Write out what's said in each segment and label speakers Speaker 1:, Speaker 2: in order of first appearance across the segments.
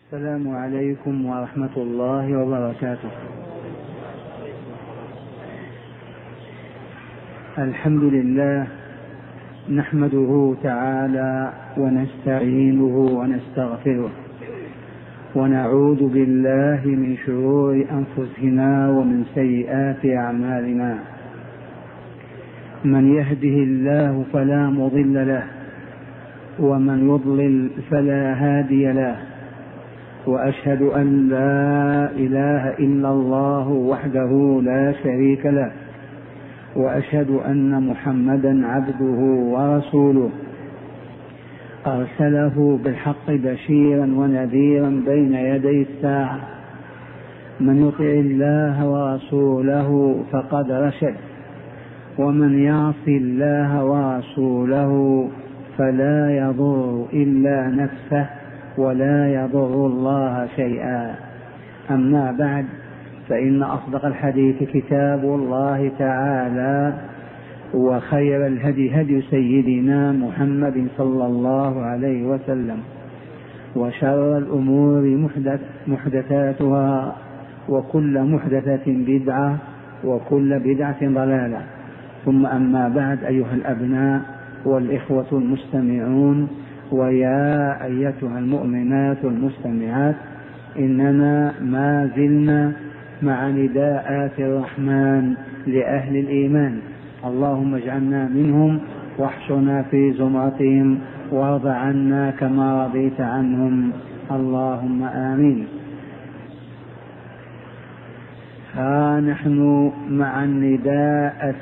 Speaker 1: السلام عليكم ورحمة الله وبركاته. الحمد لله نحمده تعالى ونستعينه ونستغفره ونعوذ بالله من شرور أنفسنا ومن سيئات أعمالنا. من يهده الله فلا مضل له ومن يضلل فلا هادي له، وأشهد أن لا إله إلا الله وحده لا شريك له، وأشهد أن محمدا عبده ورسوله أرسله بالحق بشيرا ونذيرا بين يدي الساعة. من يطع الله ورسوله فقد رشد، ومن يعص الله ورسوله فلا يضر إلا نفسه ولا يضر الله شيئا. أما بعد، فإن أصدق الحديث كتاب الله تعالى، وخير الهدي هدي سيدنا محمد صلى الله عليه وسلم، وشر الأمور محدثاتها، وكل محدثة بدعة، وكل بدعة ضلالة. ثم أما بعد، أيها الأبناء والإخوة المستمعون، ويا أيتها المؤمنات المستمعات، إننا ما زلنا مع نداءات الرحمن لأهل الإيمان. اللهم اجعلنا منهم واحشرنا في زمرتهم وارض عنا كما رضيت عنهم، اللهم آمين. ها نحن مع النداء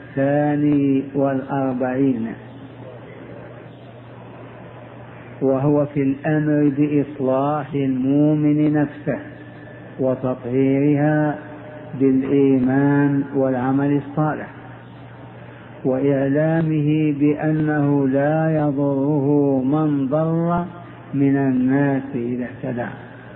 Speaker 1: 42، وهو في الأمر بإصلاح المؤمن نفسه وتطهيرها بالإيمان والعمل الصالح، وإعلامه بأنه لا يضره من ضر من الناس إذا اهتدى.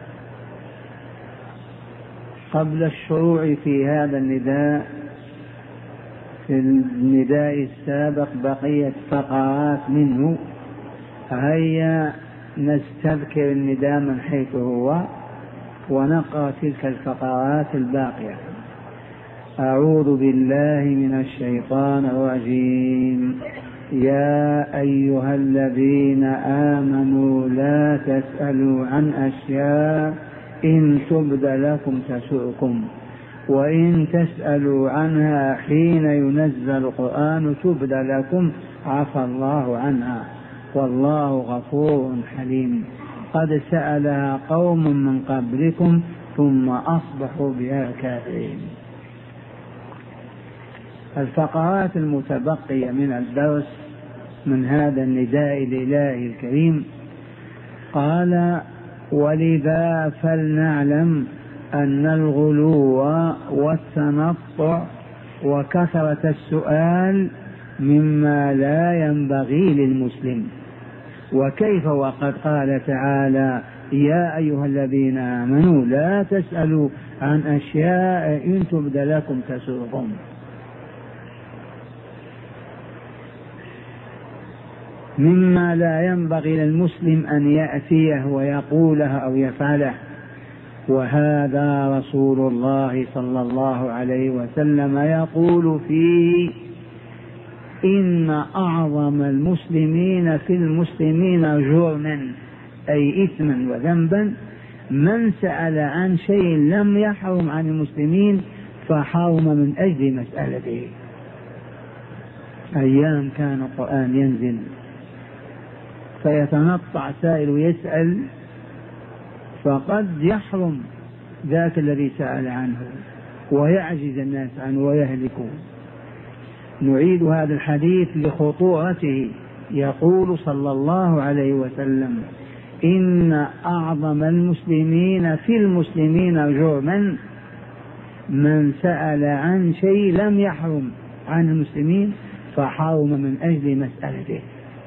Speaker 1: قبل الشروع في هذا النداء، في النداء السابق بقية فقرات منه، هيا نستذكر النداء من حيث هو ونقرأ تلك الفقرات الباقية. أعوذ بالله من الشيطان الرجيم. يا أيها الذين آمنوا لا تسألوا عن أشياء إن تبد لكم تسؤكم، وإن تسألوا عنها حين ينزل القرآن تبد لكم عفى الله عنها، والله غفور حليم. قد سألها قوم من قبلكم ثم أصبحوا بها كافرين. الفقرات المتبقية من الدرس من هذا النداء الإلهي الكريم، قال: ولذا فلنعلم أن الغلو والتنطع وكثرة السؤال مما لا ينبغي للمسلم. وكيف وقد قال تعالى: يا أيها الذين آمنوا لا تسألوا عن أشياء إن تبد لكم تسؤكم. مما لا ينبغي للمسلم أن يأتيه ويقوله أو يفعله، وهذا رسول الله صلى الله عليه وسلم يقول فيه: إن أعظم المسلمين في المسلمين جرما، أي إثما وذنبا، من سأل عن شيء لم يحرم عن المسلمين فحرم من أجل مسألته. أيام كان القرآن ينزل فيتنطع سائل يسأل، فقد يحرم ذاك الذي سأل عنه ويعجز الناس عنه ويهلكون. نعيد هذا الحديث لخطورته. يقول صلى الله عليه وسلم: إن أعظم المسلمين في المسلمين جرما من سأل عن شيء لم يحرم عن المسلمين فحرم من أجل مسألته.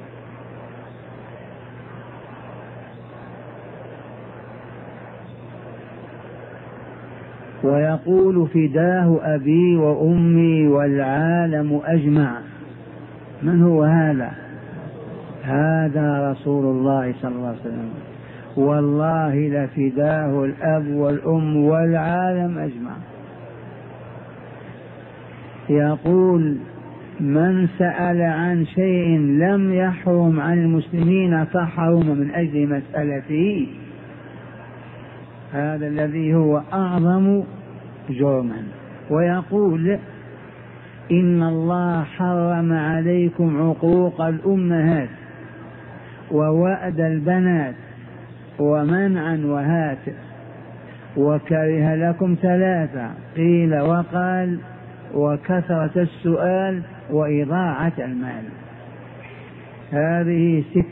Speaker 1: ويقول: فداه أبي وأمي والعالم أجمع. من هو هذا؟ هذا رسول الله صلى الله عليه وسلم. والله لفداه الأب والأم والعالم أجمع. يقول من سأل عن شيء لم يحرم عن المسلمين فحرم من أجل مسألته، هذا الذي هو أعظم جرما. ويقول إن الله حرم عليكم عقوق الأمهات ووأد البنات ومنعا وهات، وكره لكم ثلاثة قيل وقال وكثرة السؤال وإضاعة المال. هذه 6.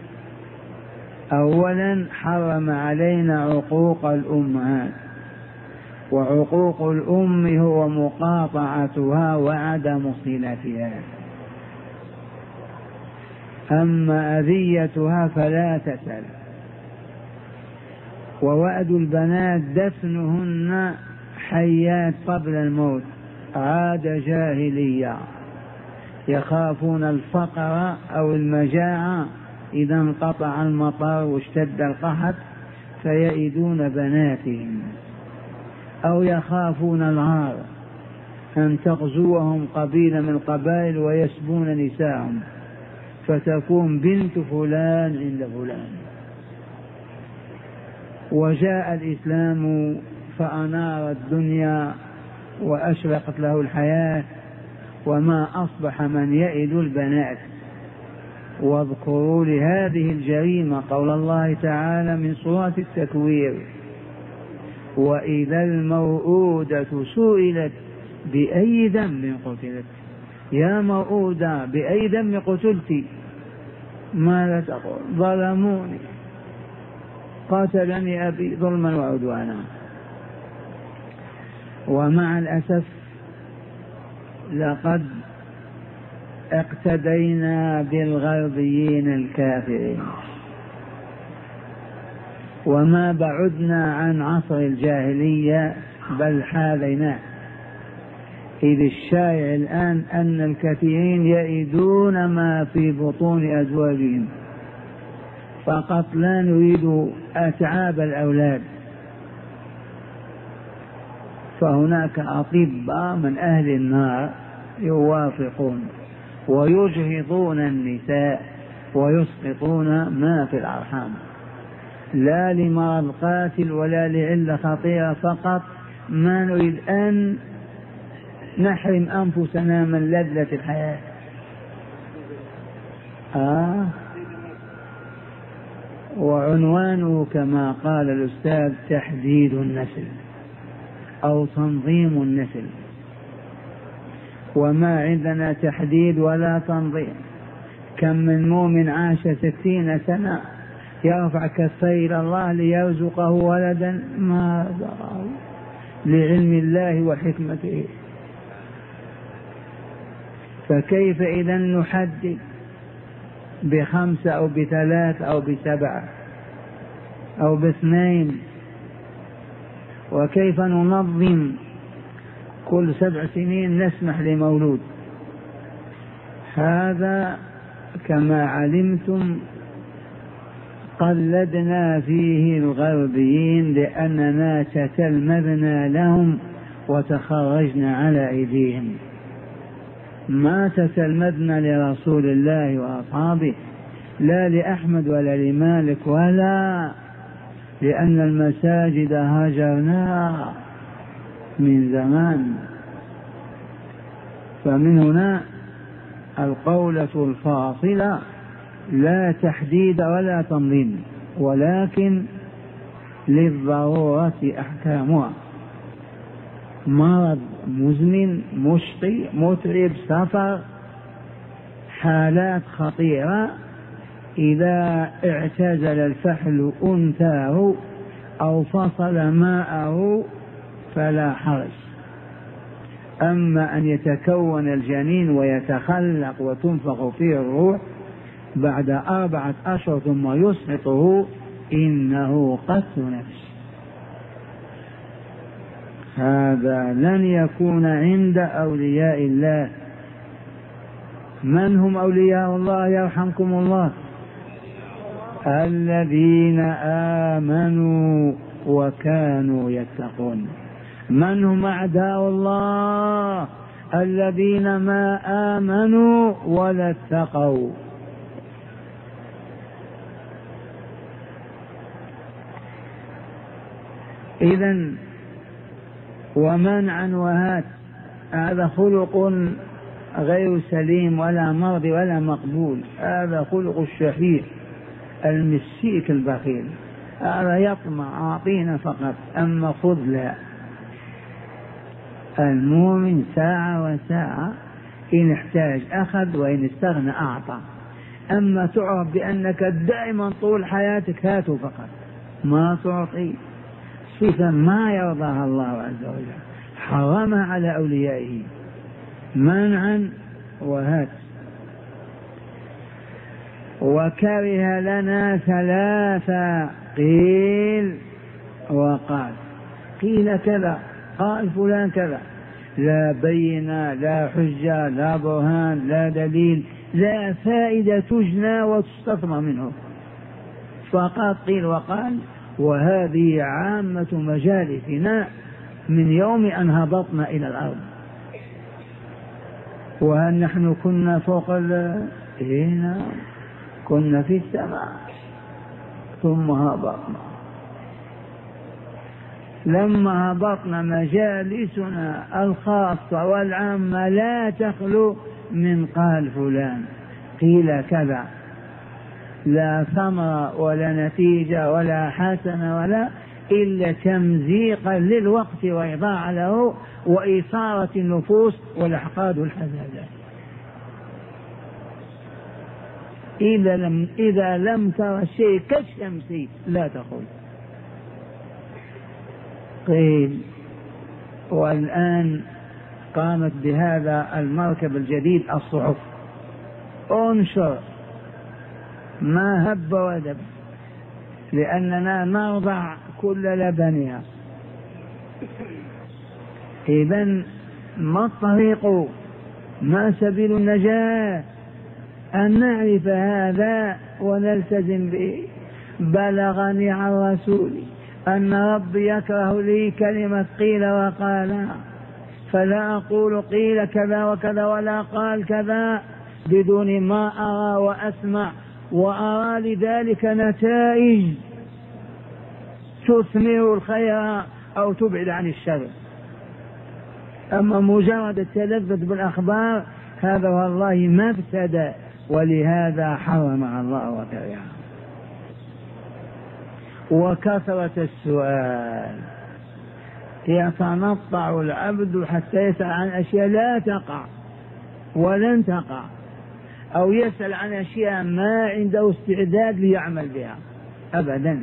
Speaker 1: أولا حرم علينا عقوق الأمهات، وعقوق الأم هو مقاطعتها وعدم صلتها، أما أذيتها فلا تسأل. ووأد البنات دفنهن حيات قبل الموت، عادة جاهلية، يخافون الفقر أو المجاعة إذا انقطع المطر واشتد القحط فيئدون بناتهم، أو يخافون العار أن تغزوهم قبيلة من القبائل ويسبون نساءهم فتكون بنت فلان عند فلان. وجاء الإسلام فأنار الدنيا وأشرقت له الحياة، وما أصبح من يئد البنات. واذكروا لهذه الجريمة قول الله تعالى من سورة التكوير وإذا الموءودة سئلت بأي ذنب قتلت. يا موءودة بأي ذنب قتلت؟ ماذا تقول؟ ظلموني، قتلني أبي ظلما وعدوانا. ومع الأسف لقد اقتدينا بالغربيين الكافرين وما بعدنا عن عصر الجاهلية بل حاذيناه، إذ الشائع الآن أن الكثيرين يئدون ما في بطون أزواجهم فقط، لا نريد أتعاب الأولاد. فهناك أطباء من أهل النار يوافقون ويجهضون النساء ويسقطون ما في الأرحام، لا لمرض قاتل ولا لعلة خطيرة، فقط ما نريد أن نحرم أنفسنا من لذة الحياة. وعنوانه كما قال الأستاذ تحديد النسل أو تنظيم النسل، وما عندنا تحديد ولا تنظيم. كم من مؤمن عاش 60 سنة يرفع كفيه إلى الله ليرزقه ولدا ما رزقه لعلم الله وحكمته، فكيف إذا نحدد ب5 أو ب3 أو ب7 أو ب2؟ وكيف ننظم كل 7 سنين نسمح لمولود؟ هذا كما علمتم قلدنا فيه الغربيين لأننا تتلمذنا لهم وتخرجنا على أيديهم، ما تتلمذنا لرسول الله وأصحابه، لا لأحمد ولا لمالك، ولا لأن المساجد هجرناها من زمان. فمن هنا القولة الفاصلة لا تحديد ولا تنظيم، ولكن للضرورة أحكامها. مرض مزمن مشقي متعب سفر حالات خطيرة، إذا اعتزل الفحل أنثاه أو فصل ماءه فلا حرج. أما أن يتكون الجنين ويتخلق وتنفخ فيه الروح بعد 4 أشهر ثم يسقطه إنه قتل نفس. هذا لن يكون عند أولياء الله. من هم أولياء الله يرحمكم الله؟ الذين آمنوا وكانوا يتقون. من هم أعداء الله؟ الذين ما آمنوا ولا اتقوا. إذن ومنعا وهات هذا خلق غير سليم ولا مرضي ولا مقبول. هذا خلق الشحيح المسيك البخيل. هذا يطمع أعطينا فقط، أما خذ لا. المؤمن ساعة وساعة، إن احتاج أخذ وإن استغنى أعطى. أما تعرف بأنك دائما طول حياتك هاتوا فقط ما تعطي، صفة ما يرضاها الله عز وجل، حرمها على أوليائه منعا وهات. وكره لنا ثلاثة قيل وقال. قيل كذا، قال فلان كذا، لا بينة لا حجة لا برهان لا دليل، لا فائدة تجنى وتستثمر منه، فقط قيل وقال. وهذه عامة مجالسنا من يوم أن هبطنا إلى الأرض. وهل نحن كنا فوق هنا؟ كنا في السماء ثم هبطنا. لما هبطنا مجالسنا الخاصة والعامة لا تخلو من قال فلان قيل كذا، لا ثمرة ولا نتيجة ولا حسنة ولا إلا تمزيقا للوقت وإضاعة له وإثارة النفوس والأحقاد والحسادات. إذا لم ترى الشيء كالشمس لا تقل قيل. والآن قامت بهذا المركب الجديد الصحف، انشر ما هب ودب، لأننا نرضع كل لبنها. إذن ما الطريق؟ ما سبيل النجاة؟ أن نعرف هذا ونلتزم به. بلغني عن رسولي أن ربي يكره لي كلمة قيل وقال، فلا أقول قيل كذا وكذا ولا قال كذا بدون ما أرى وأسمع وأرى لذلك نتائج تثمر الخير أو تبعد عن الشر. أما مجرد التلذذ بالأخبار هذا والله مفسدة، ولهذا حرمها الله وكرهها. وكثرة السؤال، يتنطع العبد حتى يسأل عن أشياء لا تقع ولن تقع، أو يسأل عن أشياء ما عنده استعداد ليعمل بها أبدا،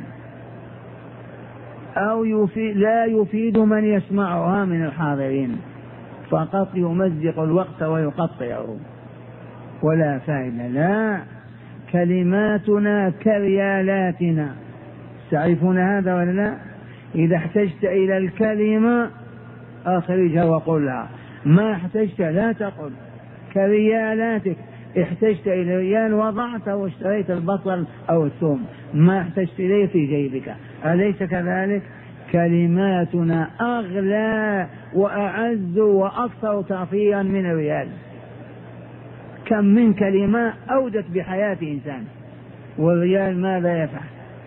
Speaker 1: أو لا يفيد من يسمعها من الحاضرين، فقط يمزق الوقت ويقطعه ولا فائدة. لا، كلماتنا كريالاتنا، تعرفون هذا ولا لا؟ إذا احتجت إلى الكلمة أخرجها وقلها، ما احتجت لا تقل. كريالاتك، احتجت إلى ريال وضعته واشتريت البصل أو الثوم، ما احتجت إليه في جيبك، أليس كذلك؟ كلماتنا أغلى وأعز وأكثر تأثيرا من الريال. كم من كلمة أودت بحياة إنسان، والريال ماذا يفعل؟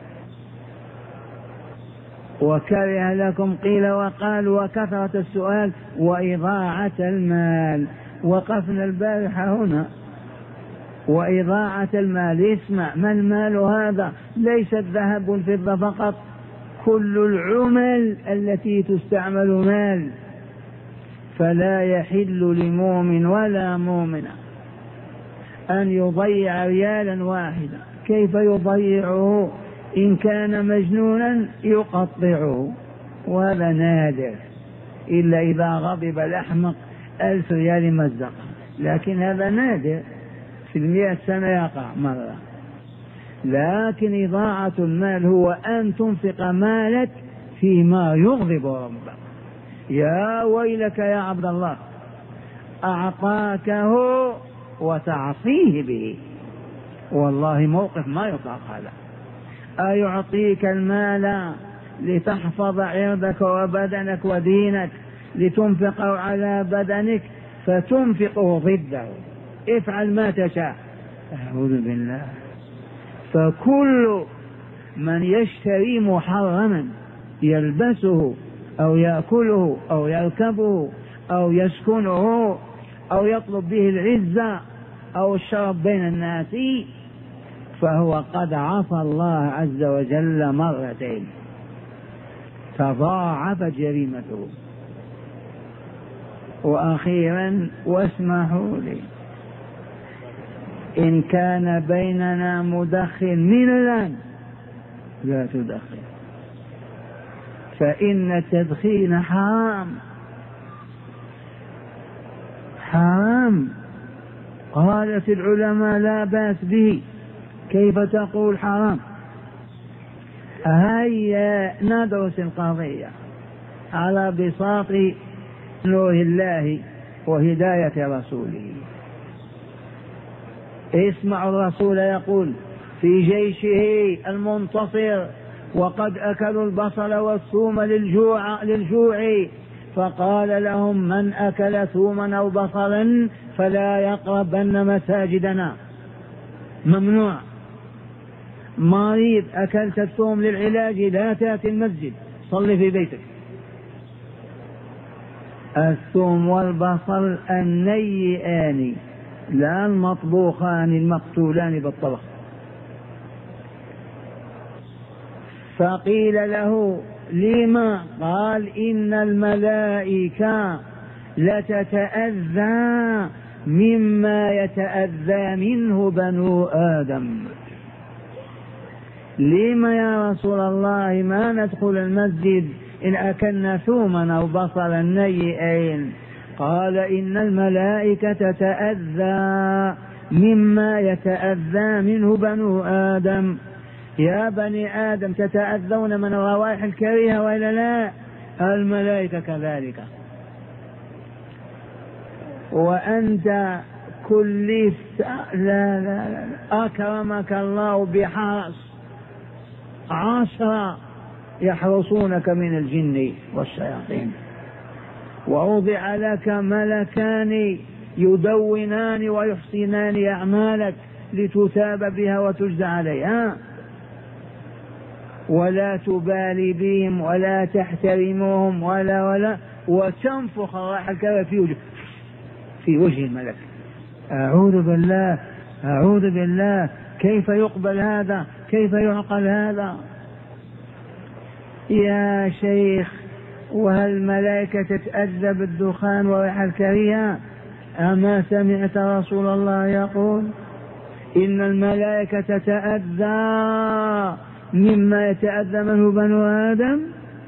Speaker 1: وكره لكم قيل وقال وكثرة السؤال وإضاعة المال. وقفنا البارحة هنا، وإضاعة المال. اسمع، ما المال هذا؟ ليس الذهب والفضة فقط، كل العمل التي تستعمل مال. فلا يحل لمؤمن ولا مؤمنة أن يضيع ريالا واحدا. كيف يضيعه؟ إن كان مجنونا يقطعه، وهذا نادر، إلا إذا غضب الأحمق 1000 ريال مزق، لكن هذا نادر، في 100 سنة يقع مرة. لكن إضاعة المال هو أن تنفق مالك فيما يغضب ربك. يا ويلك يا عبد الله، أعطاكه وتعصيه به، والله موقف ما يطاق هذا. أيعطيك المال لتحفظ عرضك وبدنك ودينك لتنفقه على بدنك فتنفقه ضده، افعل ما تشاء. أعوذ بالله. فكل من يشتري محرما يلبسه أو يأكله أو يركبه أو يسكنه أو يطلب به العزة أو الشرف بين الناس فهو قد عصى الله عز وجل مرتين، تضاعف جريمته. وأخيرا واسمحوا لي، إن كان بيننا مدخن من الآن لا تدخن، فإن التدخين حرام حرام. قالت العلماء لا بأس به، كيف تقول حرام؟ هيا ندرس القضية على بساط نور الله وهداية رسوله. اسمع الرسول يقول في جيشه المنتصر وقد أكلوا البصل والثوم للجوع فقال لهم من أكل ثوما أو بصلا فلا يقربن مساجدنا. ممنوع. مريض أكلت الثوم للعلاج لا تأتي المسجد، صل في بيتك. الثوم والبصل النيئان لا المطبوخان المقتولان بالطبخ. فقيل له لما؟ قال إن الملائكة لتتأذى مما يتأذى منه بنو آدم. لما يا رسول الله ما ندخل المسجد إن أكلنا ثوما أو بصلا نيئين؟ قال إن الملائكة تتأذى مما يتأذى منه بنو آدم. يا بني آدم تتأذون من الروائح الكريهة وإلا لا؟ الملائكة كذلك. وأنت كلفت لا لا لا أكرمك الله بحرس 10 يحرسونك من الجن والشياطين، ووضع لك ملكان يدونان ويحسنان أعمالك لتثاب بها وتجزى عليها، ولا تبالي بهم ولا تحترمهم ولا وتنفخ الراحة في وجه الملك. أعوذ بالله أعوذ بالله. كيف يقبل هذا؟ كيف يعقل هذا يا شيخ؟ وهل الملائكة تتأذى بالدخان وريح الكريهة؟ أما سمعت رسول الله يقول إن الملائكة تتأذى مما يتأذى منه بنو آدم؟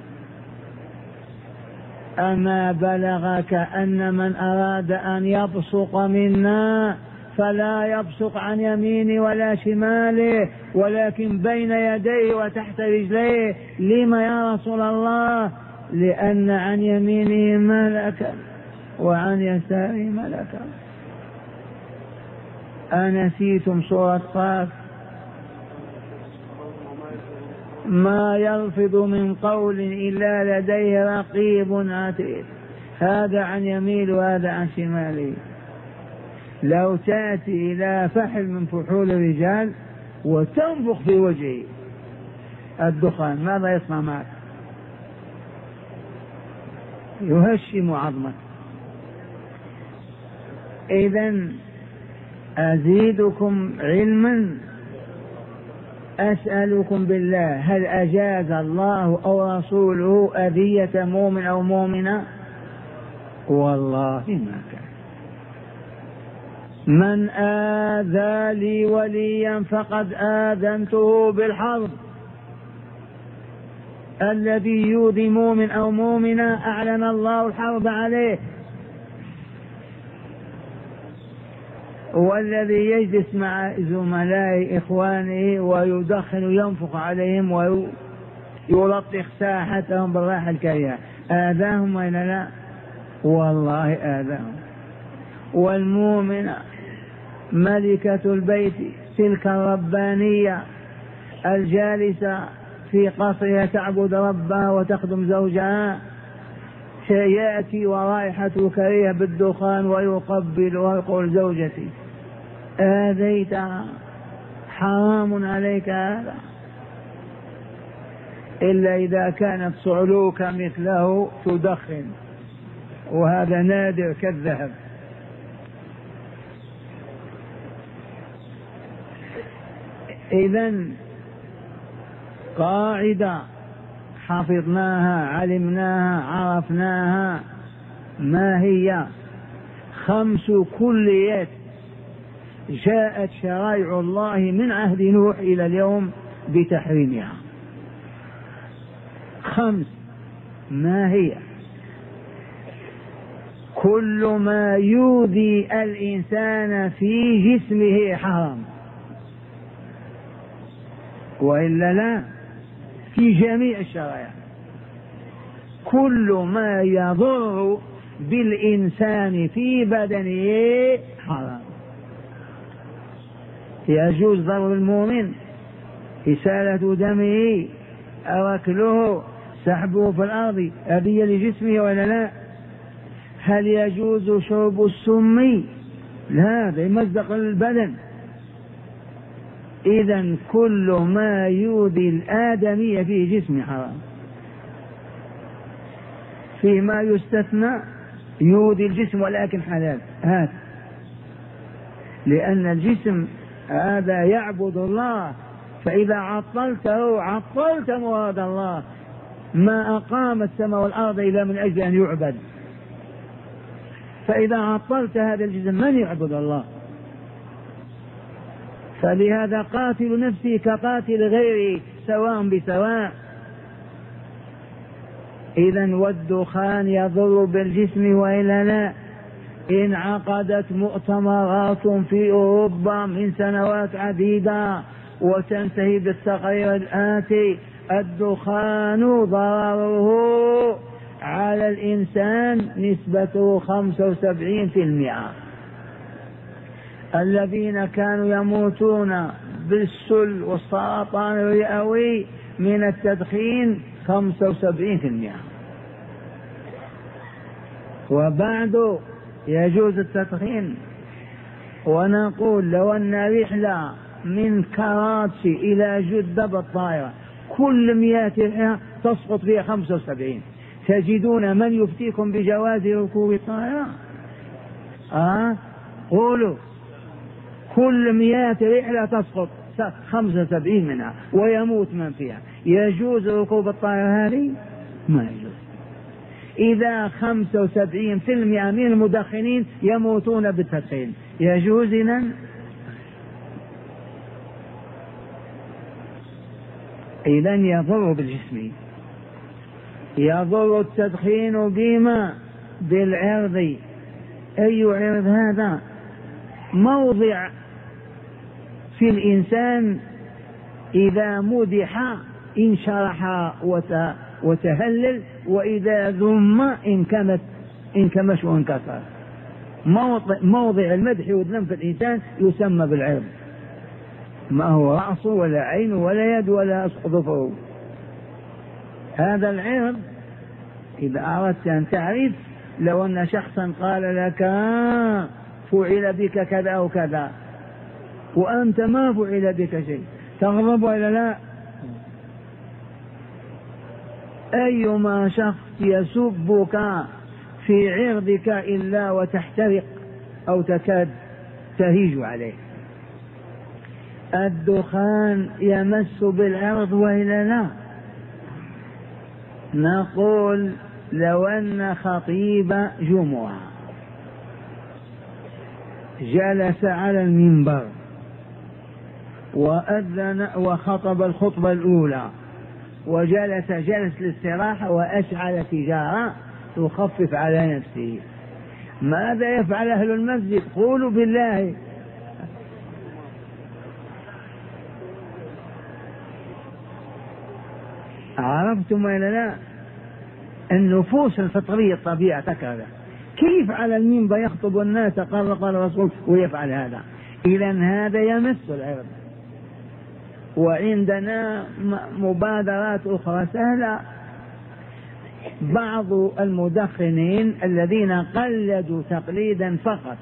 Speaker 1: أما بلغك أن من أراد أن يبصق منا فلا يبصق عن يمينه ولا شماله ولكن بين يديه وتحت رجليه؟ لما يا رسول الله؟ لأن عن يمينه ملكا وعن يساره ملكا. أنسيتم سورة قاف؟ ما يلفظ من قول إلا لديه رقيب عتيد. هذا عن يمين وهذا عن شماله. لو تأتي إلى فحل من فحول الرجال وتنفخ في وجهه الدخان ماذا يصنع معك؟ يهشم عظمك. إذن أزيدكم علما أسألكم بالله هل أجاز الله أو رسوله أذية مؤمن أو مؤمنة؟ والله ما كان. من آذى لي وليا فقد آذنته بالحرب. الذي يؤذي مؤمن أو مؤمنة أعلن الله الحرب عليه. والذي يجلس مع زملاء إخوانه ويدخن وينفخ عليهم ويلطخ ساحتهم بالراحة الكريهة آذاهم وإلا لا؟ والله آذاهم. والمؤمنة ملكة البيت تلك الربانية الجالسة في قصرها تعبد ربها وتخدم زوجها يأتي ورائحة كريهة بالدخان ويقبل ويقول زوجتي آذيتها، حرام عليك هذا، إلا إذا كانت صعلوك مثله تدخن، وهذا نادر كالذهب. إذن قاعدة حفظناها علمناها عرفناها، ما هي؟ 5 كليات جاءت شرائع الله من عهد نوح إلى اليوم بتحريمها. 5. ما هي؟ كل ما يؤذي الإنسان في جسمه حرام، وإلا لا، في جميع الشرائع كل ما يضر بالإنسان في بدنه حرام. يجوز ضرب المؤمن، إسالة دمه أو أكله، سحبه في الأرض أذية لجسمه ولا لا؟ هل يجوز شرب السم؟ لا، هذا يمزق البدن. إذن كل ما يؤذي الآدمي في جسمه حرام. فيما يستثنى يؤذي الجسم ولكن حلال، هذا لأن الجسم هذا يعبد الله، فإذا عطلته عطلت مراد الله. ما أقام السماء والأرض إلا من أجل أن يعبد، فإذا عطلت هذا الجسم من يعبد الله؟ فلهذا قاتل نفسي كقاتل غيره سواء بسواء. إذن والدخان يضر بالجسم وإلا لا؟ انعقدت مؤتمرات في أوروبا من سنوات عديدة وتنتهي بالتقرير الآتي: الدخان ضرره على الإنسان نسبته 75%. الذين كانوا يموتون بالسل والسرطان الرئوي من التدخين 75%. وبعد يجوز التدخين. ونقول لو أن رحلة من كراتشي إلى جدة بالطائرة كل 100 رحلة تسقط فيها 75، تجدون من يفتيكم بجواز ركوب الطائرة؟ قولوا. كل 100 رحلة تسقط 75 منها ويموت من فيها. يجوز ركوب الطائرة هذه؟ ما يجوز. إذا 75% من المدخنين يموتون بالتدخين يجوز إذن؟ إذن يضر بالجسم. يضر التدخين بما؟ بالعرض. أي عرض هذا؟ موضع في الإنسان إذا مدح انشرح وتهلل، وإذا ذم انكمش وانكسر. موضع المدح والذم في الإنسان يسمى بالعرض، ما هو رأسه ولا عينه ولا يد ولا أصدفه. هذا العرض إذا أردت أن تعرف، لو أن شخصا قال لك فعل بك كذا أو كذا وأنت ما فعل بك شيء، تغضب ولا لا؟ أيما شخص يسبك في عرضك إلا وتحترق أو تكاد تهيج عليه. الدخان يمس بالعرض وإلا لا؟ نقول لو أن خطيب جمعة جلس على المنبر وأذن وخطب الخطبة الأولى وجلس للاستراحة وأشعل سيجارة تخفف على نفسه، ماذا يفعل أهل المسجد؟ قولوا بالله. عرفتم ولا لا؟ النفوس الفطرية الطبيعة تكره. كيف على المنبر يخطب الناس قال الرسول ويفعل هذا؟ إذن هذا يمس العرض. وعندنا مبادرات أخرى سهلة. بعض المدخنين الذين قلدوا تقليدا فقط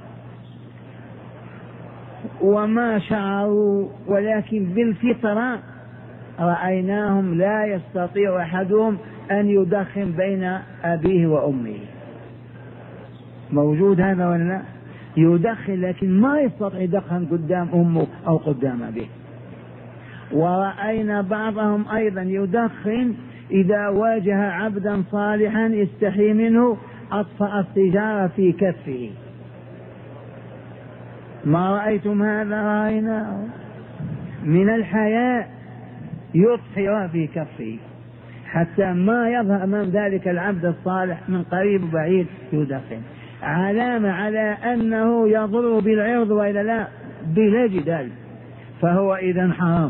Speaker 1: وما شعروا، ولكن بالفطرة رأيناهم لا يستطيع أحدهم أن يدخن بين أبيه وأمه. موجود هذا ولا لا؟ يدخن لكن ما يستطيع يدخن قدام أمه أو قدام أبيه. ورأينا بعضهم أيضا يدخن إذا واجه عبدا صالحا يستحي منه أطفأ السيجارة في كفه. ما رأيتم هذا؟ رأينا من الحياء يطفئ في كفه حتى ما يظهر أمام ذلك العبد الصالح من قريب وبعيد يدخن، علامة على أنه يضر بالعرض وإلا لا بلا جدال، فهو إذن حرام.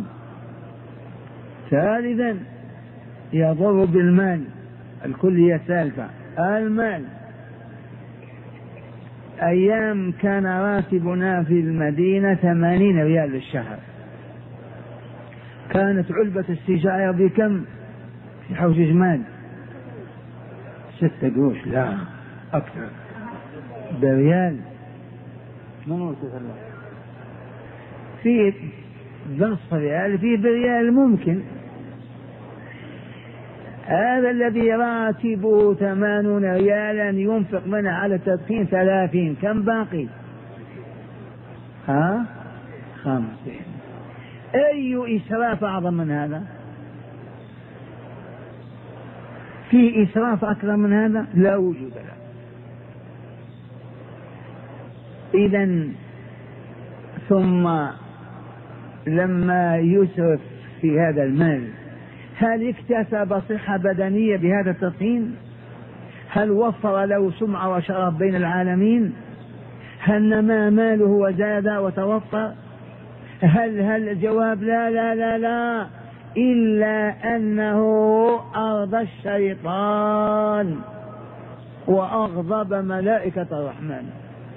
Speaker 1: ثالثا يضر بالمال، الكلية الثالثة المال. أيام كان راتبنا في المدينة 80 ريال للشهر، كانت علبة السجاير بكم في حوش جمال؟ 6 قروش، لا أكثر، بريال. في بنصف ريال، في بريال ممكن. هذا الذي راتبه 80 ريالا ينفق منه على التدخين 30، كم باقي؟ 50. أي إسراف أعظم من هذا؟ في إسراف أكثر من هذا؟ لا وجود له. إذن ثم لما يسرف في هذا المال، هل اكتسب صحة بدنية بهذا التدخين؟ هل وفر له سمعة وشرف بين العالمين؟ هل نما ماله وزاد وتوفر؟ هل الجواب لا لا لا لا، إلا أنه أرضى الشيطان وأغضب ملائكة الرحمن.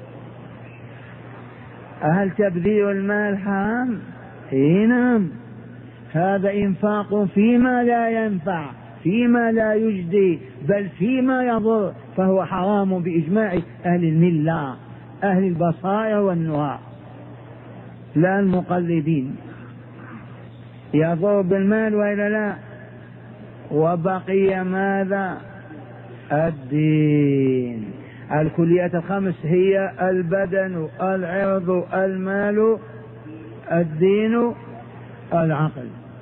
Speaker 1: هل تبذير المال حرام؟ نعم، هذا إنفاق فيما لا ينفع، فيما لا يجدي، بل فيما يضر، فهو حرام بإجماع أهل الملة، أهل البصائر والنهى، لا المقلدين. يضر بالمال وإلا لا؟ وبقي ماذا؟ الدين. الكليات الخمس هي البدن، العرض، المال، الدين، العقل.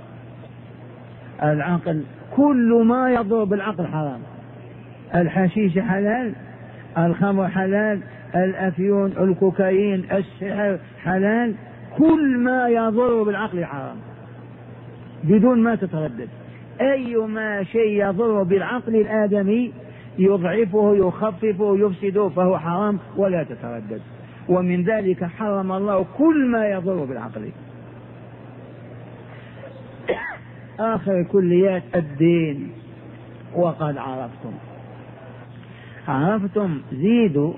Speaker 1: العقل كل ما يضر بالعقل حرام. الحشيش حلال، الخمر حلال، الأفيون، الكوكايين، السحر حلال، كل ما يضر بالعقل حرام بدون ما تتردد. أيما شيء يضر بالعقل الآدمي يضعفه يخففه يفسده فهو حرام ولا تتردد. ومن ذلك حرم الله كل ما يضر بالعقل. آخر كليات الدين. وقد عرفتم زيدوا.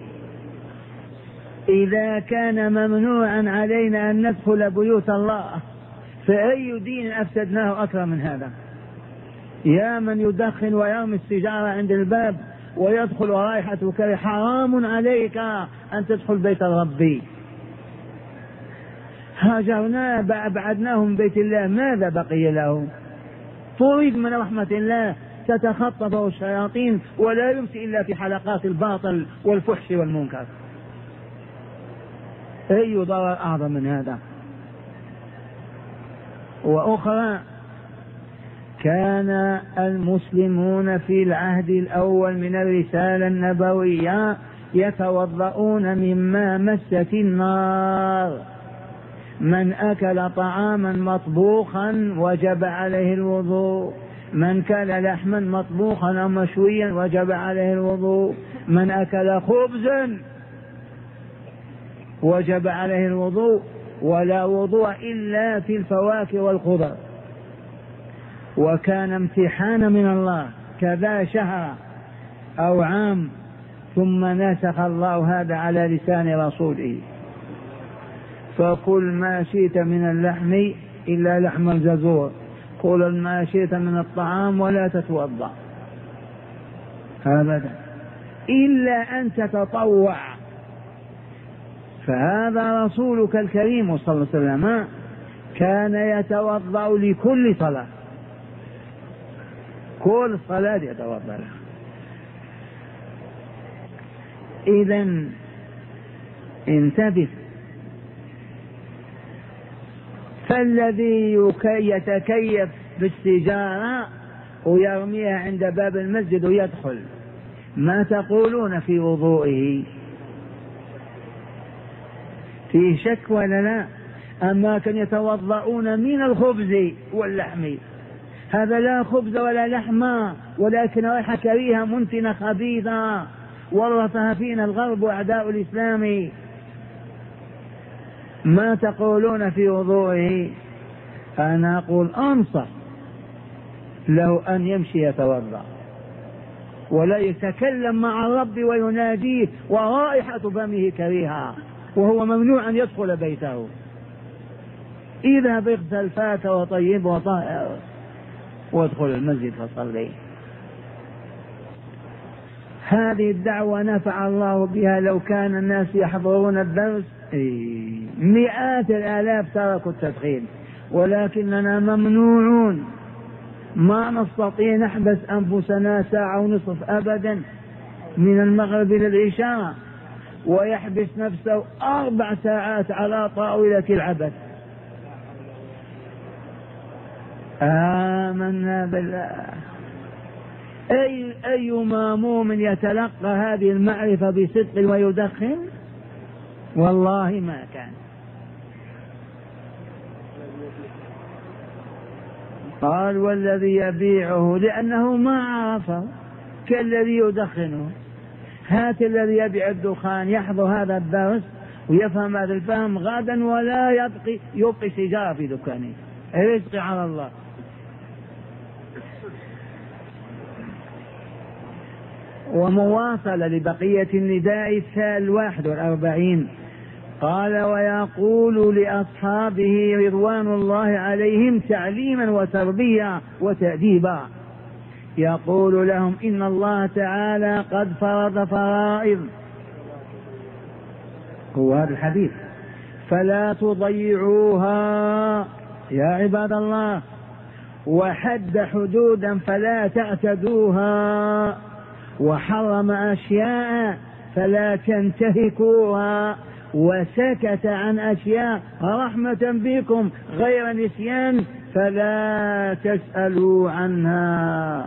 Speaker 1: إذا كان ممنوعا علينا أن ندخل بيوت الله، فأي دين أفسدناه أكثر من هذا؟ يا من يدخن ويرمي السيجارة عند الباب ويدخل ورائحة كريه، حرام عليك أن تدخل بيت الرب. هاجرنا بعدناه من بيت الله، ماذا بقي له؟ طرد من رحمة الله، تتخطفه الشياطين ولا يمسي إلا في حلقات الباطل والفحش والمنكر. أي ضرر أعظم من هذا؟ وأخرى، كان المسلمون في العهد الأول من الرسالة النبوية يتوضؤون مما مست النار. من أكل طعاما مطبوخا وجب عليه الوضوء، من كل لحما مطبوخا أو مشويا وجب عليه الوضوء، من أكل خبزا وجب عليه الوضوء، ولا وضوء إلا في الفواكه والخضر. وكان امتحانا من الله، كذا شهر أو عام، ثم نسخ الله هذا على لسان رسوله. فكل ما شئت من اللحم إلا لحم الجزور، كل ما شئت من الطعام ولا تتوضأ أبدا إلا أن تتطوع. فهذا رسولك الكريم صلى الله عليه وسلم كان يتوضأ لكل صلاة، كل صلاة يتوضأ لها. إذن انتبه، فالذي يتكيف بالسجارة ويرميها عند باب المسجد ويدخل، ما تقولون في وضوئه؟ فيه شك ولا لا؟ أما كان يتوضؤون من الخبز واللحم، هذا لا خبز ولا لحم ولكن ريحة كريهة منتنة خبيثة ورثها فينا الغرب وأعداء الإسلام. ما تقولون في وضوئه؟ أنا أقول أنصح له أن يمشي يتوضأ ولا يتكلم مع الرب ويناديه ورائحة فمه كريهة وهو ممنوع أن يدخل بيته. إذا اغسل فاك وطيب وطاهر وادخل المسجد فصلي. هذه الدعوة نفع الله بها لو كان الناس يحضرون الدرس مئات الآلاف تركوا التدخين، ولكننا ممنوعون، ما نستطيع نحبس أنفسنا ساعة ونصف أبدا من المغرب إلى العشاء، ويحبس نفسه 4 ساعات على طاولة العبث. آمنا بالله. أيما مؤمن يتلقى هذه المعرفة بصدق ويدخن؟ والله ما كان. قال والذي يبيعه لأنه ما عرفه كالذي يدخنه. هات الذي يبيع الدخان يحضر هذا الدرس ويفهم هذا الفهم غدا ولا يبقي سيجارة في دكانه، رزق على الله. ومواصلة لبقية النداء 41 قال ويقول لأصحابه رضوان الله عليهم تعليما وتربية وتأديبا، يقول لهم إن الله تعالى قد فرض فرائض، هو هذا الحديث، فلا تضيعوها يا عباد الله، وحد حدودا فلا تعتدوها، وحرم أشياء فلا تنتهكوها، وسكت عن أشياء رحمة بكم غير نسيان فلا تسألوا عنها،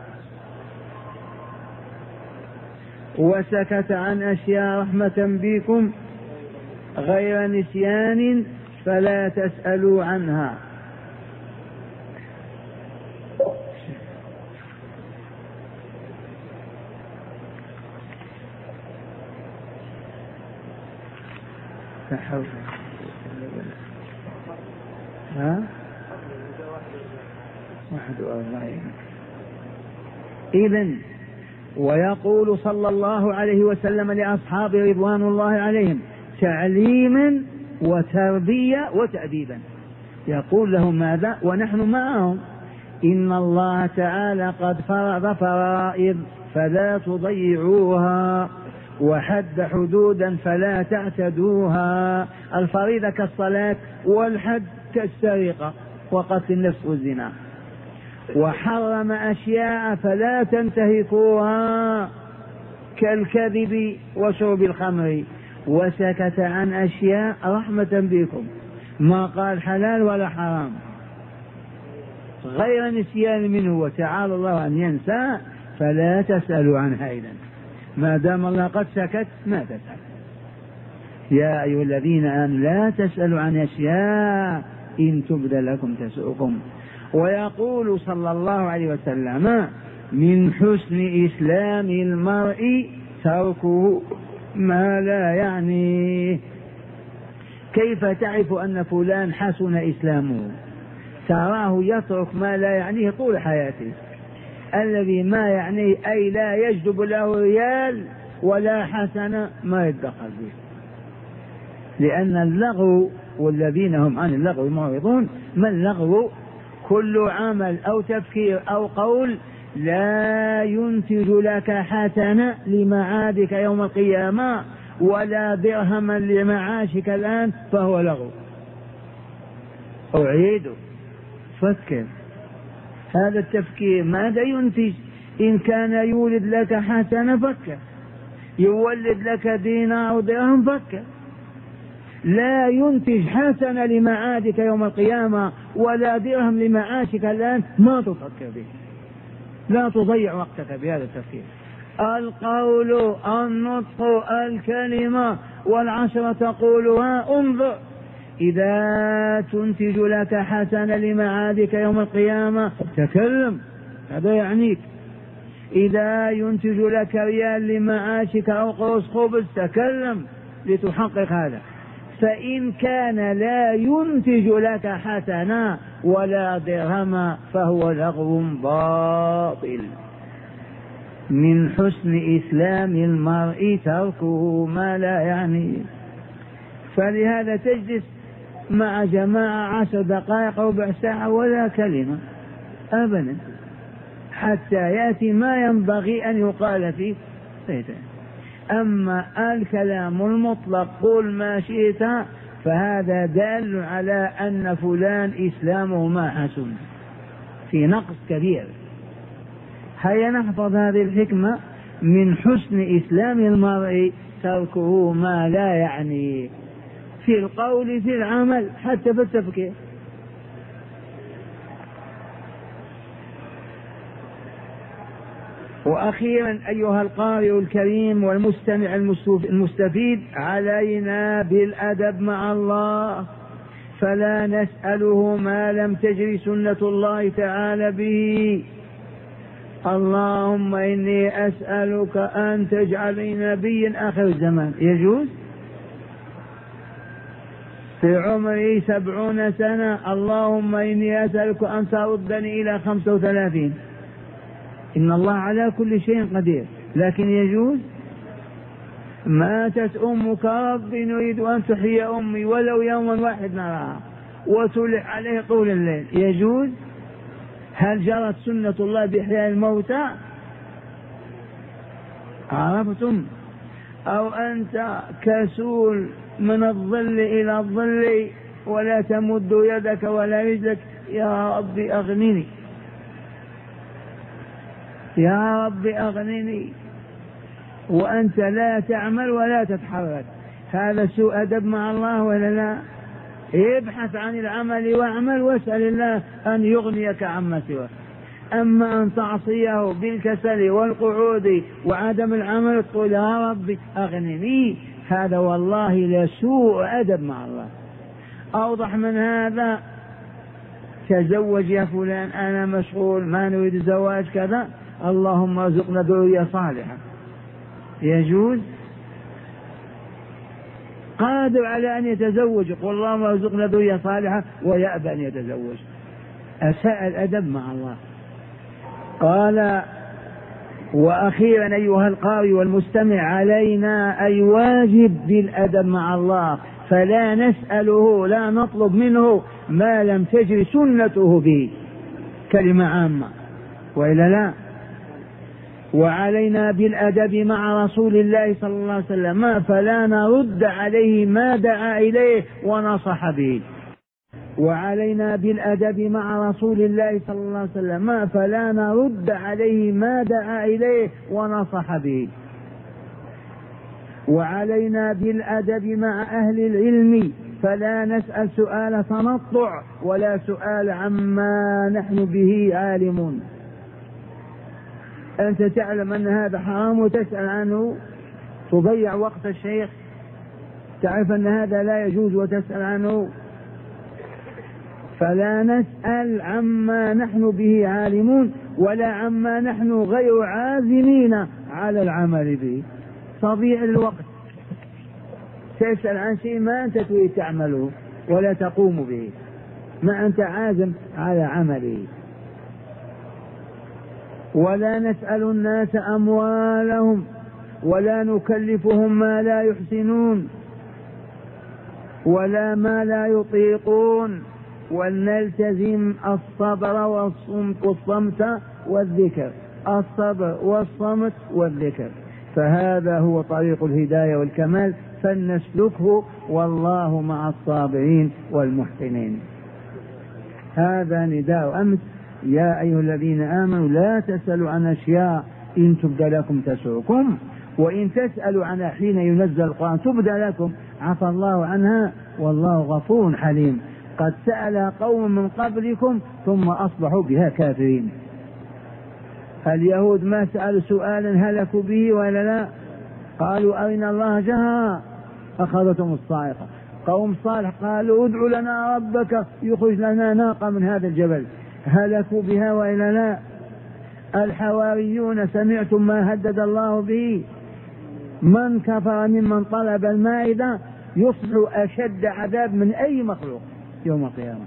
Speaker 1: وسكت عن أشياء رحمة بكم غير نسيان فلا تسألوا عنها. إذن ويقول صلى الله عليه وسلم لأصحابه رضوان الله عليهم تعليما وتربية وتأديبا، يقول لهم ماذا ونحن معهم؟ إن الله تعالى قد فرض فرائض فلا تضيعوها، وحد حدودا فلا تعتدوها. الفريضة كالصلاة، والحد كالسرقة وقتل النفس والزنا. وحرم أشياء فلا تنتهكوها كالكذب وشرب الخمر، وسكت عن أشياء رحمة بكم، ما قال حلال ولا حرام غير نسيان منه، وتعالى الله أن ينسى، فلا تسألوا عنها إذن، ما دام الله قد سكت ما تسأل. يا أيها الذين آمنوا لا تسألوا عن أشياء إن تبد لكم تسؤكم. ويقول صلى الله عليه وسلم من حسن إسلام المرء تركه ما لا يعنيه. كيف تعرف أن فلان حسن إسلامه؟ تراه يترك ما لا يعنيه طول حياته، الذي ما يعنيه أي لا يجلب له ريال ولا حسنة ما يتدخل به، لأن اللغو والذين هم عن اللغو معرضون. ما اللغو؟ كل عمل أو تفكير أو قول لا ينتج لك حسنة لمعادك يوم القيامة ولا درهما لمعاشك الآن فهو لغو. أعيد، فكر، هذا التفكير ماذا ينتج؟ إن كان يولد لك حسنة فكر، يولد لك دينار ودرهم فكر. لا ينتج حسنة لمعادك يوم القيامة ولا درهم لمعاشك الآن، ما تفكر به، لا تضيع وقتك بهذا التفكير. القول، النطق، الكلمة، والعشرة تقولها. انظر، إذا تنتج لك حسنة لمعادك يوم القيامة تكلم، هذا يعنيك. إذا ينتج لك ريال لمعاشك أو قرص خبز تكلم لتحقق هذا. فإن كان لا ينتج لك حسنة ولا درهم فهو لغو باطل. من حسن إسلام المرء تركه ما لا يعنيه. فلهذا تجلس مع جماعة 10 دقائق أو ربع ساعة ولا كلمة أبدا حتى يأتي ما ينبغي أن يقال فيه. أما الكلام المطلق قل ما شئت فهذا دال على أن فلان إسلامه ما حسن، في نقص كبير. هيا نحفظ هذه الحكمة: من حسن إسلام المرء تركه ما لا يعني، في القول في العمل حتى في التفكير. وأخيرا أيها القارئ الكريم والمستمع المستفيد، علينا بالأدب مع الله، فلا نسأله ما لم تجري سنة الله تعالى به. اللهم إني أسألك أن تجعلني نبيا آخر الزمان، يجوز؟ في عمري 70 سنة اللهم إني أسألك أن تردني إلى 35. إن الله على كل شيء قدير، لكن يجوز؟ ماتت أمك ربي نريد أن تحيي أمي ولو يوما واحد نراها وتلح عليه طول الليل، يجوز؟ هل جرت سنة الله بإحياء الموتى؟ عرفتم؟ أو أنت كسول من الظل إلى الظل ولا تمد يدك ولا رجلك، يا ربي أغنني يا رب أغنني، وأنت لا تعمل ولا تتحرك. هذا سوء أدب مع الله ولا لا؟ ابحث عن العمل واعمل واسأل الله أن يغنيك عما سواه. أما أن تعصيه بالكسل والقعود وعدم العمل تقول يا رب أغنني، هذا والله لسوء أدب مع الله. أوضح من هذا: تزوج يا فلان، أنا مشغول ما نريد الزواج كذا، اللهم ارزقنا ذرية صالحة، يجوز؟ قادر على أن يتزوج، يقول اللهم ارزقنا ذرية صالحة ويأبى أن يتزوج، أساء الأدب مع الله. قال: وأخيرا أيها القارئ والمستمع، علينا أي واجب بالأدب مع الله، فلا نسأله، لا نطلب منه ما لم تجري سنته به، كلمة عامة وإلا لا. وعلينا بالأدب مع رسول الله صلى الله عليه وسلم، فلا نرد عليه ما دعا إليه ونصح به. وعلينا بالأدب مع رسول الله صلى الله عليه وسلم، فلا نرد عليه ما دعا إليه ونصح به. وعلينا بالأدب مع أهل العلم، فلا نسأل سؤال تنطع ولا سؤال عما نحن به عالمون. أنت تعلم أن هذا حرام وتسأل عنه، تضيع وقت الشيخ. تعرف أن هذا لا يجوز وتسأل عنه. فلا نسأل عما نحن به عالمون ولا عما نحن غير عازمين على العمل به. تضيع الوقت، تسأل عن شيء ما أنت تريد تعمله ولا تقوم به، ما أنت عازم على عمله. ولا نسأل الناس أموالهم ولا نكلفهم ما لا يحسنون. ولا ما لا يطيقون، ولنلتزم الصبر والصمت والذكر، الصبر والصمت والذكر، فهذا هو طريق الهداية والكمال، فلنسلكه، والله مع الصابرين والمحسنين. هذا نداء أمس: يا أيها الذين آمنوا لا تسألوا عن أشياء إن تبد لكم تسؤكم، وإن تسألوا عنها حين ينزل القرآن تبد لكم عفى الله عنها والله غفور حليم. قد سأل قوم من قبلكم ثم أصبحوا بها كافرين. اليهود ما سألوا سؤالا هلكوا به ولا لا؟ قالوا أرنا الله جهرا أخذتهم الصاعقة. قوم صالح قالوا ادع لنا ربك يخرج لنا ناقة من هذا الجبل، هلكوا بها وإلا لا؟ الحواريون سمعتم ما هدد الله به؟ من كفر ممن طلب المائدة يصبح أشد عذاب من أي مخلوق يوم القيامة.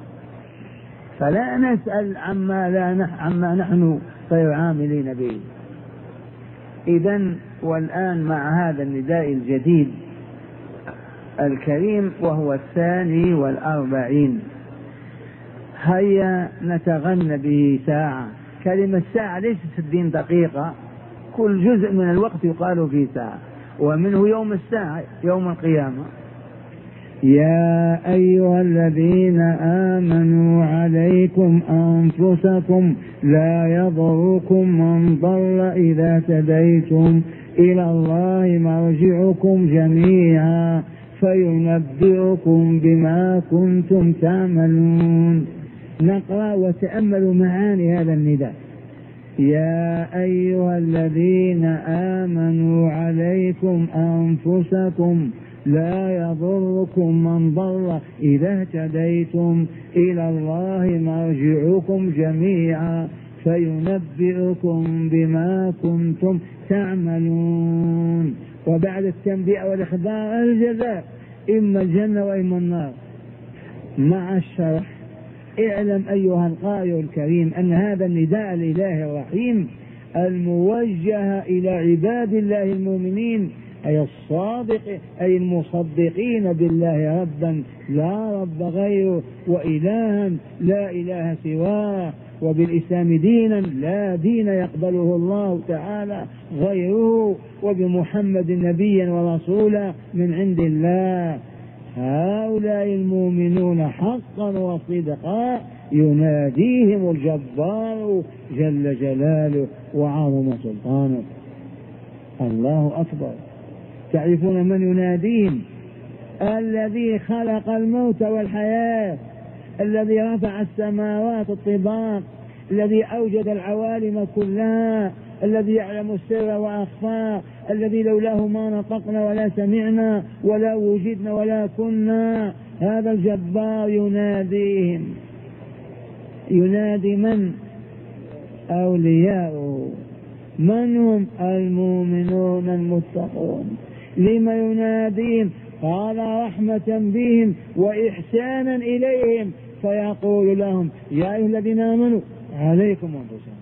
Speaker 1: فلا نسأل عما نحن غير عاملين به. إذن والآن مع هذا النداء الجديد الكريم وهو 42، هيا نتغنى به ساعة. كلمة ساعة ليست في الدين دقيقة، كل جزء من الوقت يقال فيه ساعة، ومنه يوم الساعة يوم القيامة. يا أيها الذين آمنوا عليكم أنفسكم لا يضركم من ضل إذا تديتم إلى الله مرجعكم جميعا فينبئكم بما كنتم تعملون. نقرأ وتأملوا معاني هذا النداء: يا أيها الذين آمنوا عليكم أنفسكم لا يضركم من ضل إذا اهتديتم إلى الله مرجعكم جميعا فينبئكم بما كنتم تعملون. وبعد التنبيه والإخبار الجزاء، إما الجنة وإما النار. مع الشرح اعلم أيها القارئ الكريم أن هذا النداء الإلهي الرحيم الموجه إلى عباد الله المؤمنين، أي الصادق، أي المصدقين بالله ربا لا رب غيره، وإلها لا إله سواه، وبالإسلام دينا لا دين يقبله الله تعالى غيره، وبمحمد نبيا ورسولا من عند الله. هؤلاء المؤمنون حقا وصدقا يناديهم الجبار جل جلاله وعظم سلطانه. الله أكبر. تعرفون من يناديهم؟ الذي خلق الموت والحياة، الذي رفع السماوات الطباق، الذي أوجد العوالم كلها، الذي يعلم السر وأخفى، الذي لولاه ما نطقنا ولا سمعنا ولا وجدنا ولا كنا. هذا الجبار يناديهم. ينادي من؟ أولياؤه. من هم؟ المؤمنون المتقون. لما يناديهم؟ قال رحمة بهم وإحسانا إليهم، فيقول لهم يا أيها الذين آمنوا عليكم أنفسكم.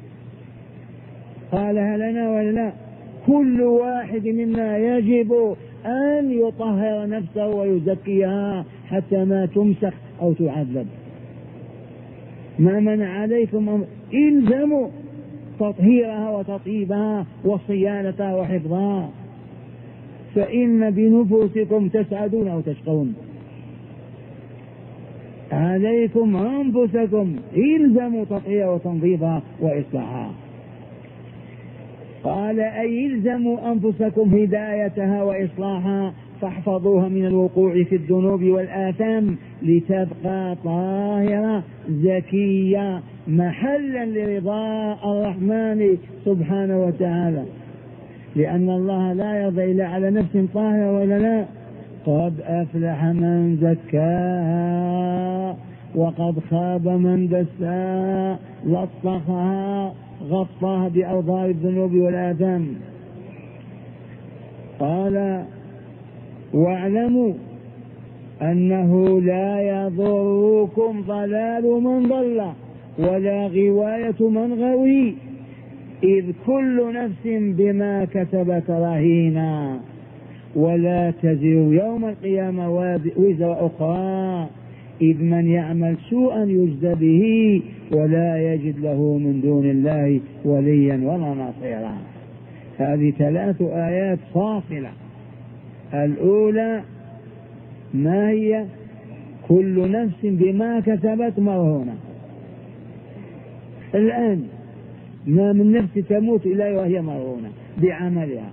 Speaker 1: قال هل لنا ولا لا؟ كل واحد منا يجب أن يطهر نفسه ويزكيها حتى ما تمسخ أو تعذب. ما منع عليكم إلزموا تطهيرها وتطيبها وصيانتها وحفظها، فإن بنفوسكم تسعدون أو تشقون. عليكم أنفسكم إلزموا تطهيرها وتنظيفها وإصلاحها. قال أي إلزموا أنفسكم هدايتها وإصلاحها فاحفظوها من الوقوع في الذنوب والآثام لتبقى طاهرة زكية محلا لرضاء الرحمن سبحانه وتعالى، لأن الله لا يرضى إلا على نفس طاهرة ولا لا. قد أفلح من زكاها وقد خاب من دساها، لطخها غطاها بأوضار الذنوب والآثام. قال واعلموا أنه لا يضركم ضلال من ضل ولا غواية من غوي، إذ كل نفس بما كسبت رهينة. ولا تزر يوم القيامة وزر أخرى، إذ من يعمل سوءا يجزى به ولا يجد له من دون الله وليا ولا نصيرا. هذه 3 آيات فاصلة. الأولى ما هي؟ كل نفس بما كسبت مرهونة. الآن ما من نفس تموت إلا وهي مرهونة بعملها.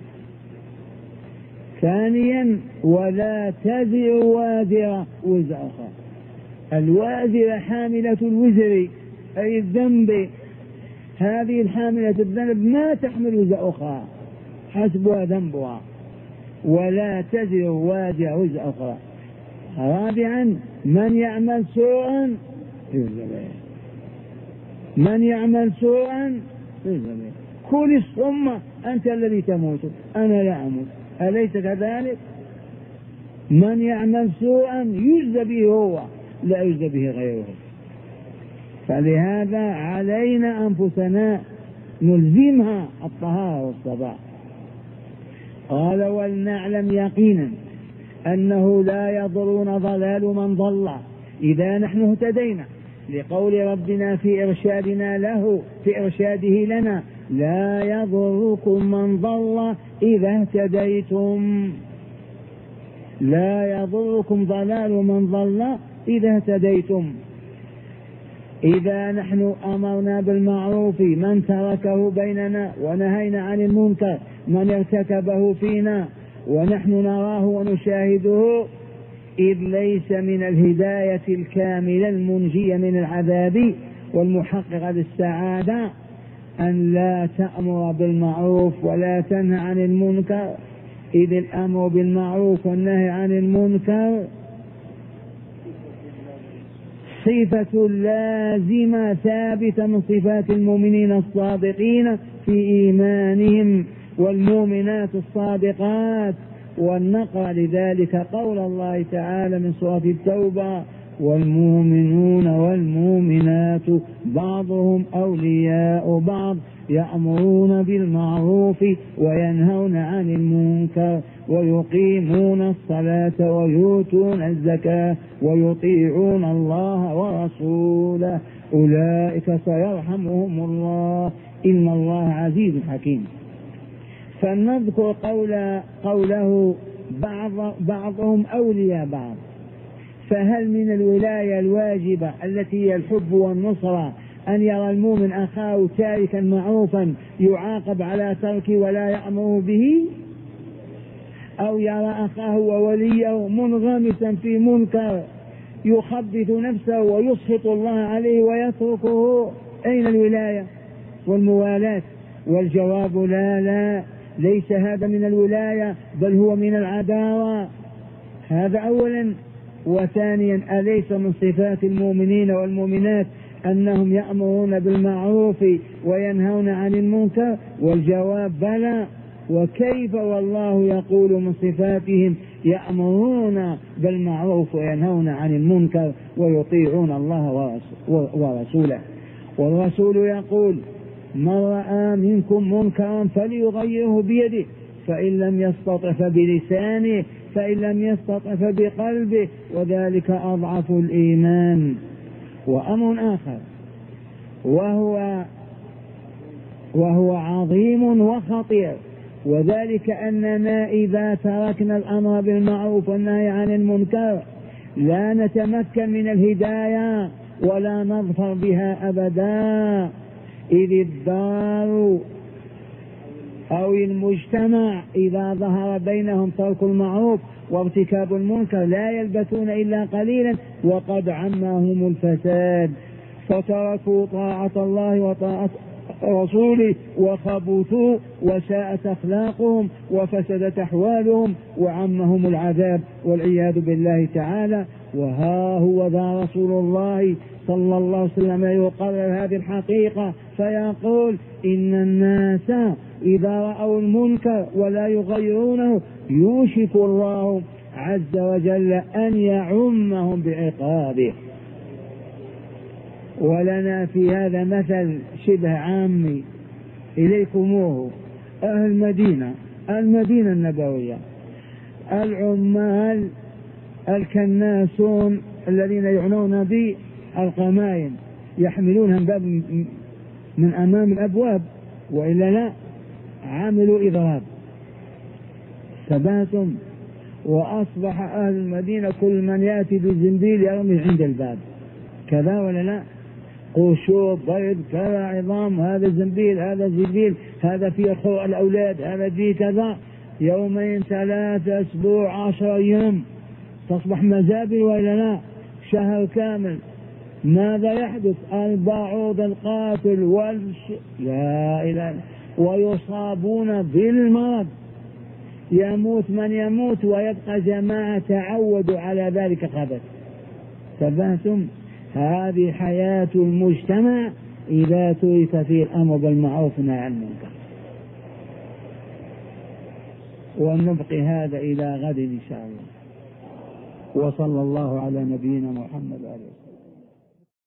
Speaker 1: ثانيا ولا تزر وازرة وزر أخرى. الوازرة حاملة الوزر أي الذنب، هذه الحاملة الذنب ما تحمل وزر أخرى حسبها ذنبها. ولا تزر وازرة وزر أخرى. رابعا من يعمل سوءا يجزى به. من يعمل سوءا يجزى به. كل الصمة أنت الذي تموت أنا لا أموت، أليس كذلك؟ من يعمل سوءا يجزى به هو لا يجزى به غيره. فلهذا علينا أنفسنا نلزمها الطهارة والصباح. قال ولنعلم يقينا أنه لا يضرنا ضلال من ضل إذا نحن اهتدينا، لقول ربنا في إرشادنا له في إرشاده لنا لا يضركم من ضل إذا اهتديتم. لا يضركم ضلال من ضل إذا اهتديتم. إذا نحن أمرنا بالمعروف من تركه بيننا ونهينا عن المنكر من ارتكبه فينا ونحن نراه ونشاهده، إذ ليس من الهداية الكاملة المنجية من العذاب والمحققة للسعادة أن لا تأمر بالمعروف ولا تنهى عن المنكر، إذ الأمر بالمعروف والنهي عن المنكر صفة لازمة ثابتة من صفات المؤمنين الصادقين في إيمانهم والمؤمنات الصادقات. والنقل لذلك قول الله تعالى من سورة التوبة والمؤمنون والمؤمنات بعضهم أولياء بعض يأمرون بالمعروف وينهون عن المنكر ويقيمون الصلاة ويؤتون الزكاة ويطيعون الله ورسوله أولئك سيرحمهم الله إن الله عزيز حكيم. فلنذكر قوله بعضهم أولياء بعض. فهل من الولاية الواجبة التي هي الحب والنصرة أن يرى المؤمن أخاه تاركا معروفا يعاقب على تركه ولا يأمر به، أو يرى أخاه ووليه منغمسا في منكر يخبث نفسه ويسخط الله عليه ويتركه؟ أين الولاية والموالاة؟ والجواب لا ليس هذا من الولاية بل هو من العداوة. هذا أولا. وثانيا أليس من صفات المؤمنين والمؤمنات أنهم يأمرون بالمعروف وينهون عن المنكر؟ والجواب بلى. وكيف والله يقول من صفاتهم يأمرون بالمعروف وينهون عن المنكر ويطيعون الله ورسوله. والرسول يقول من رأى منكم منكرا فليغيره بيده فإن لم يستطع فبلسانه فإن لم يستطع فبقلبه وذلك أضعف الإيمان. وأمر آخر وهو عظيم وخطير، وذلك أننا إذا تركنا الأمر بالمعروف والنهي عن المنكر لا نتمكن من الهداية ولا نظفر بها أبدا، إذ الدار أو المجتمع إذا ظهر بينهم ترك المعروف وارتكاب المنكر لا يلبثون إلا قليلا وقد عمهم الفساد، فتركوا طاعة الله وطاعة رسوله وخبثوا وساءت أخلاقهم وفسدت أحوالهم وعمهم العذاب والعياذ بالله تعالى. وها هو ذا رسول الله صلى الله عليه وسلم يقرر هذه الحقيقة فيقول إن الناس إذا رأوا المنكر ولا يغيرونه يوشك الله عز وجل أن يعمهم بعقابه. ولنا في هذا مثل شبه عامي إليكموه. أهل المدينة النبوية العمال الكناسون الذين يعنون بالقماين يحملونها من أمام الأبواب، وإلا لا عملوا إضراب. ثباتهم. وأصبح أهل المدينة كل من يأتي بالزنبيل يرمي عند الباب، كذا ولا لا؟ قشور بيض كذا عظام، هذا زنبيل هذا زنبيل، هذا في أخو الأولاد، هذا في كذا. يومين 3 أسبوع 10 أيام تصبح مزابل ولا لا؟ شهر كامل. ماذا يحدث؟ البعوض القاتل لا إله، ويصابون بالمرض، يموت من يموت ويبقى جماعة تعودوا على ذلك خبث. تفهمتم؟ هذه حياة المجتمع إذا ترك فيه الأمر بالمعروف والنهي عن المنكر. ونبقي هذا إلى غد إن شاء الله. وصلى الله على نبينا محمد وآله.